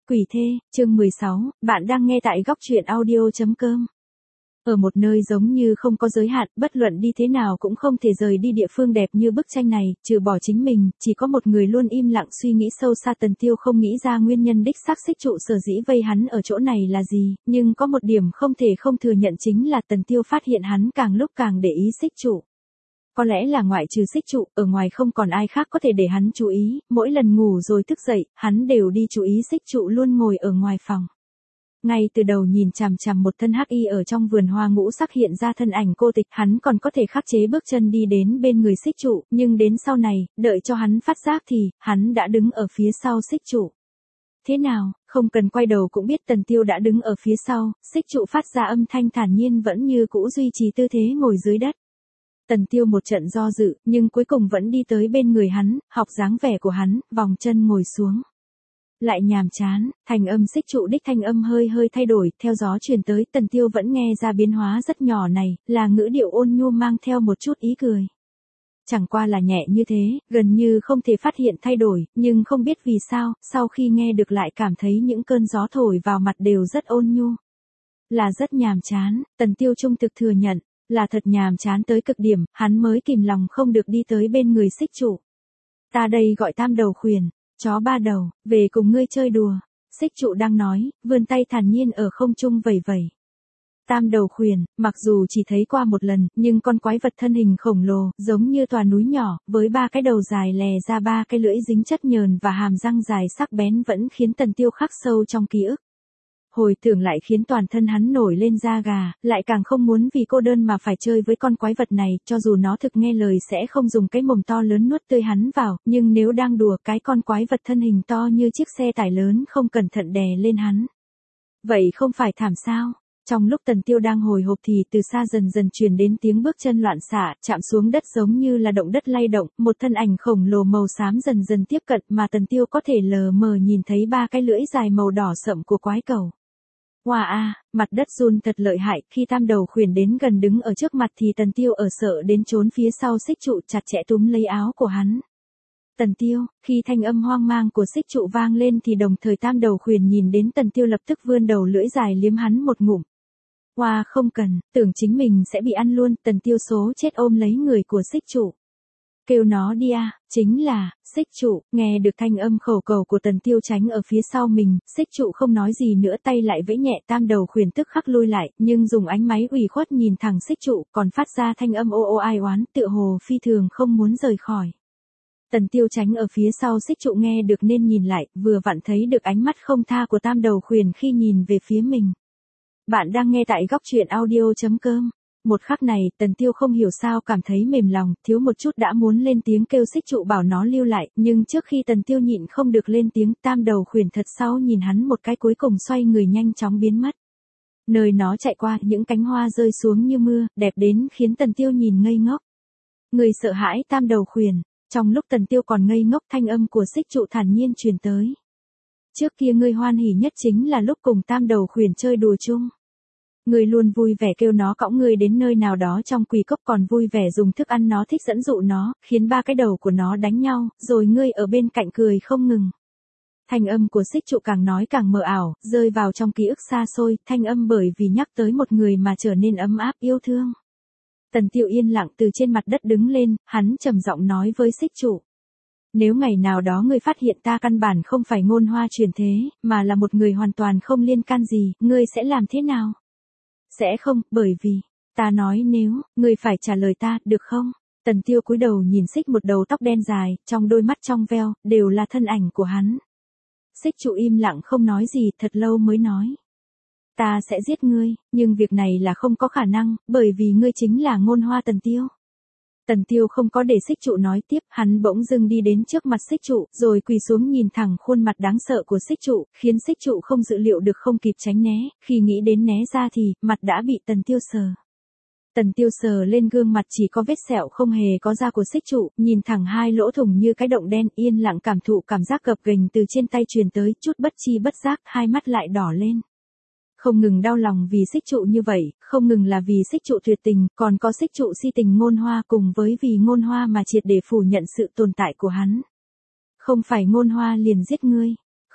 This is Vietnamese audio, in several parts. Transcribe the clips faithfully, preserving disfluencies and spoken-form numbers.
Quỷ thê, chương mười sáu, bạn đang nghe tại góc truyện audio chấm com. Ở một nơi giống như không có giới hạn, bất luận đi thế nào cũng không thể rời đi địa phương đẹp như bức tranh này, trừ bỏ chính mình, chỉ có một người luôn im lặng suy nghĩ sâu xa. Tần Tiêu không nghĩ ra nguyên nhân đích xác Xích Trụ sở dĩ vây hắn ở chỗ này là gì, nhưng có một điểm không thể không thừa nhận chính là Tần Tiêu phát hiện hắn càng lúc càng để ý Xích Trụ. Có lẽ là ngoại trừ Xích Trụ, ở ngoài không còn ai khác có thể để hắn chú ý, mỗi lần ngủ rồi thức dậy, hắn đều đi chú ý Xích Trụ luôn ngồi ở ngoài phòng. Ngay từ đầu nhìn chằm chằm một thân hắc y ở trong vườn hoa ngũ sắc hiện ra thân ảnh cô tịch, hắn còn có thể khắc chế bước chân đi đến bên người Xích Trụ, nhưng đến sau này, đợi cho hắn phát giác thì, hắn đã đứng ở phía sau Xích Trụ. Thế nào, không cần quay đầu cũng biết Tần Tiêu đã đứng ở phía sau, Xích Trụ phát ra âm thanh thản nhiên vẫn như cũ duy trì tư thế ngồi dưới đất. Tần Tiêu một trận do dự, nhưng cuối cùng vẫn đi tới bên người hắn, học dáng vẻ của hắn, vòng chân ngồi xuống. Lại nhàm chán, thành âm Xích Trụ đích thanh âm hơi hơi thay đổi, theo gió truyền tới, Tần Tiêu vẫn nghe ra biến hóa rất nhỏ này, là ngữ điệu ôn nhu mang theo một chút ý cười. Chẳng qua là nhẹ như thế, gần như không thể phát hiện thay đổi, nhưng không biết vì sao, sau khi nghe được lại cảm thấy những cơn gió thổi vào mặt đều rất ôn nhu. Là rất nhàm chán, Tần Tiêu trung thực thừa nhận. Là thật nhàm chán tới cực điểm, hắn mới kìm lòng không được đi tới bên người Xích Trụ. Ta đây gọi Tam Đầu Khuyển, chó ba đầu, về cùng ngươi chơi đùa. Xích Trụ đang nói, vươn tay thản nhiên ở không trung vẩy vẩy. Tam Đầu Khuyển, mặc dù chỉ thấy qua một lần, nhưng con quái vật thân hình khổng lồ, giống như tòa núi nhỏ, với ba cái đầu dài lè ra ba cái lưỡi dính chất nhờn và hàm răng dài sắc bén vẫn khiến Tần Tiêu khắc sâu trong ký ức. Hồi tưởng lại khiến toàn thân hắn nổi lên da gà, lại càng không muốn vì cô đơn mà phải chơi với con quái vật này, cho dù nó thực nghe lời sẽ không dùng cái mồm to lớn nuốt tươi hắn vào, nhưng nếu đang đùa cái con quái vật thân hình to như chiếc xe tải lớn không cẩn thận đè lên hắn. Vậy không phải thảm sao? Trong lúc Tần Tiêu đang hồi hộp thì từ xa dần dần truyền đến tiếng bước chân loạn xạ, chạm xuống đất giống như là động đất lay động, một thân ảnh khổng lồ màu xám dần dần tiếp cận mà Tần Tiêu có thể lờ mờ nhìn thấy ba cái lưỡi dài màu đỏ sậm của quái cẩu. Wow a, mặt đất run thật lợi hại, khi Tam Đầu Khuyển đến gần đứng ở trước mặt thì Tần Tiêu ở sợ đến trốn phía sau Xích Trụ chặt chẽ túm lấy áo của hắn. Tần Tiêu, khi thanh âm hoang mang của Xích Trụ vang lên thì đồng thời Tam Đầu Khuyển nhìn đến Tần Tiêu lập tức vươn đầu lưỡi dài liếm hắn một ngụm. Wow, không cần, tưởng chính mình sẽ bị ăn luôn, Tần Tiêu số chết ôm lấy người của Xích Trụ. Kêu nó đi à, chính là, Xích Trụ, nghe được thanh âm khẩu cầu của Tần Tiêu tránh ở phía sau mình, Xích Trụ không nói gì nữa tay lại vẫy nhẹ Tam Đầu Khuyển tức khắc lui lại, nhưng dùng ánh máy ủy khuất nhìn thẳng Xích Trụ, còn phát ra thanh âm ô ô ai oán, tựa hồ phi thường không muốn rời khỏi. Tần Tiêu tránh ở phía sau Xích Trụ nghe được nên nhìn lại, vừa vặn thấy được ánh mắt không tha của Tam Đầu Khuyển khi nhìn về phía mình. Bạn đang nghe tại góc truyện audio chấm com. Một khắc này, Tần Tiêu không hiểu sao cảm thấy mềm lòng, thiếu một chút đã muốn lên tiếng kêu Xích Trụ bảo nó lưu lại, nhưng trước khi Tần Tiêu nhịn không được lên tiếng, Tam Đầu Khuyển thật sau nhìn hắn một cái cuối cùng xoay người nhanh chóng biến mất. Nơi nó chạy qua, những cánh hoa rơi xuống như mưa, đẹp đến khiến Tần Tiêu nhìn ngây ngốc. Người sợ hãi Tam Đầu Khuyển, trong lúc Tần Tiêu còn ngây ngốc thanh âm của Xích Trụ thản nhiên truyền tới. Trước kia ngươi hoan hỉ nhất chính là lúc cùng Tam Đầu Khuyển chơi đùa chung. Ngươi luôn vui vẻ kêu nó cõng ngươi đến nơi nào đó trong quỷ cốc, còn vui vẻ dùng thức ăn nó thích dẫn dụ nó, khiến ba cái đầu của nó đánh nhau, rồi ngươi ở bên cạnh cười không ngừng. Thanh âm của Xích Trụ càng nói càng mờ ảo, rơi vào trong ký ức xa xôi, thanh âm bởi vì nhắc tới một người mà trở nên ấm áp yêu thương. Tần Tiêu yên lặng từ trên mặt đất đứng lên, hắn trầm giọng nói với Xích Trụ. Nếu ngày nào đó ngươi phát hiện ta căn bản không phải ngôn hoa truyền thế, mà là một người hoàn toàn không liên can gì, ngươi sẽ làm thế nào? Sẽ không, bởi vì, ta nói nếu, ngươi phải trả lời ta, được không? Tần Tiêu cúi đầu nhìn Xích một đầu tóc đen dài, trong đôi mắt trong veo, đều là thân ảnh của hắn. Xích Trụ im lặng không nói gì, thật lâu mới nói. Ta sẽ giết ngươi, nhưng việc này là không có khả năng, bởi vì ngươi chính là ngôn hoa Tần Tiêu. Tần Tiêu không có để Xích Trụ nói tiếp, hắn bỗng dưng đi đến trước mặt Xích Trụ, rồi quỳ xuống nhìn thẳng khuôn mặt đáng sợ của Xích Trụ, khiến Xích Trụ không dự liệu được không kịp tránh né, khi nghĩ đến né ra thì, mặt đã bị Tần Tiêu sờ. Tần Tiêu sờ lên gương mặt chỉ có vết sẹo không hề có da của Xích Trụ, nhìn thẳng hai lỗ thủng như cái động đen, yên lặng cảm thụ cảm giác gập ghềnh từ trên tay truyền tới, chút bất chi bất giác, hai mắt lại đỏ lên. Không ngừng đau lòng vì Xích Trụ như vậy, không ngừng là vì Xích Trụ tuyệt tình, còn có Xích Trụ si tình ngôn hoa cùng với vì ngôn hoa mà triệt để phủ nhận sự tồn tại của hắn. Không phải ngôn hoa liền giết ngươi,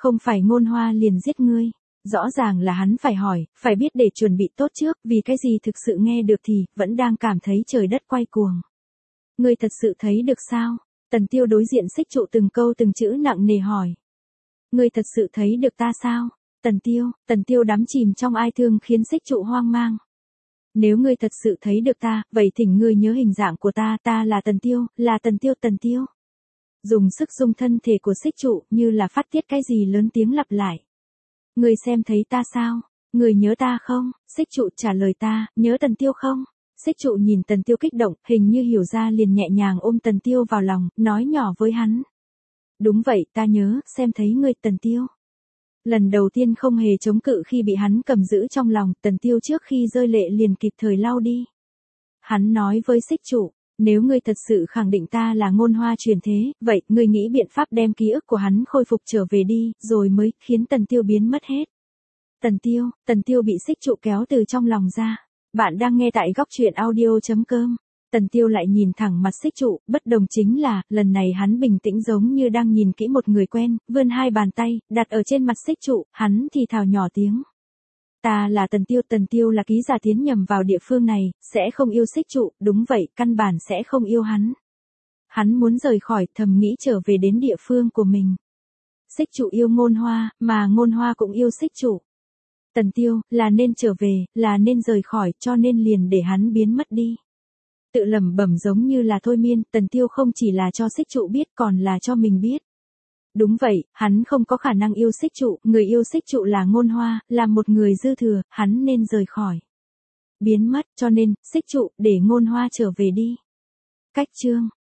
Không phải ngôn hoa liền giết ngươi. Rõ ràng là hắn phải hỏi, phải biết để chuẩn bị tốt trước, vì cái gì thực sự nghe được thì, vẫn đang cảm thấy trời đất quay cuồng. Ngươi thật sự thấy được sao? Tần Tiêu đối diện Xích Trụ từng câu từng chữ nặng nề hỏi. Ngươi thật sự thấy được ta sao? Tần Tiêu, Tần Tiêu đắm chìm trong ai thương khiến Xích Trụ hoang mang. Nếu ngươi thật sự thấy được ta, vậy thỉnh ngươi nhớ hình dạng của ta, ta là Tần Tiêu, là Tần Tiêu Tần Tiêu. Dùng sức dung thân thể của Xích Trụ như là phát tiết cái gì lớn tiếng lặp lại. Ngươi xem thấy ta sao? Ngươi nhớ ta không? Xích Trụ trả lời ta, nhớ Tần Tiêu không? Xích Trụ nhìn Tần Tiêu kích động, hình như hiểu ra liền nhẹ nhàng ôm Tần Tiêu vào lòng, nói nhỏ với hắn. Đúng vậy, ta nhớ, xem thấy ngươi Tần Tiêu. Lần đầu tiên không hề chống cự khi bị hắn cầm giữ trong lòng, Tần Tiêu trước khi rơi lệ liền kịp thời lau đi. Hắn nói với Xích Trụ, nếu ngươi thật sự khẳng định ta là ngôn hoa truyền thế, vậy, ngươi nghĩ biện pháp đem ký ức của hắn khôi phục trở về đi, rồi mới, khiến Tần Tiêu biến mất hết. Tần Tiêu, Tần Tiêu bị Xích Trụ kéo từ trong lòng ra. Bạn đang nghe tại góc truyện audio.com. Tần Tiêu lại nhìn thẳng mặt Xích Trụ, bất đồng chính là, lần này hắn bình tĩnh giống như đang nhìn kỹ một người quen, vươn hai bàn tay, đặt ở trên mặt Xích Trụ, hắn thì thào nhỏ tiếng. Ta là Tần Tiêu, Tần Tiêu là ký giả tiến nhầm vào địa phương này, sẽ không yêu Xích Trụ, đúng vậy, căn bản sẽ không yêu hắn. Hắn muốn rời khỏi, thầm nghĩ trở về đến địa phương của mình. Xích Trụ yêu ngôn hoa, mà ngôn hoa cũng yêu Xích Trụ. Tần Tiêu, là nên trở về, là nên rời khỏi, cho nên liền để hắn biến mất đi. Tự lẩm bẩm giống như là thôi miên, Tần Tiêu không chỉ là cho Xích Trụ biết còn là cho mình biết. Đúng vậy, hắn không có khả năng yêu Xích Trụ, người yêu Xích Trụ là ngôn hoa, là một người dư thừa, hắn nên rời khỏi. Biến mất, cho nên, Xích Trụ, để ngôn hoa trở về đi. Cách chương.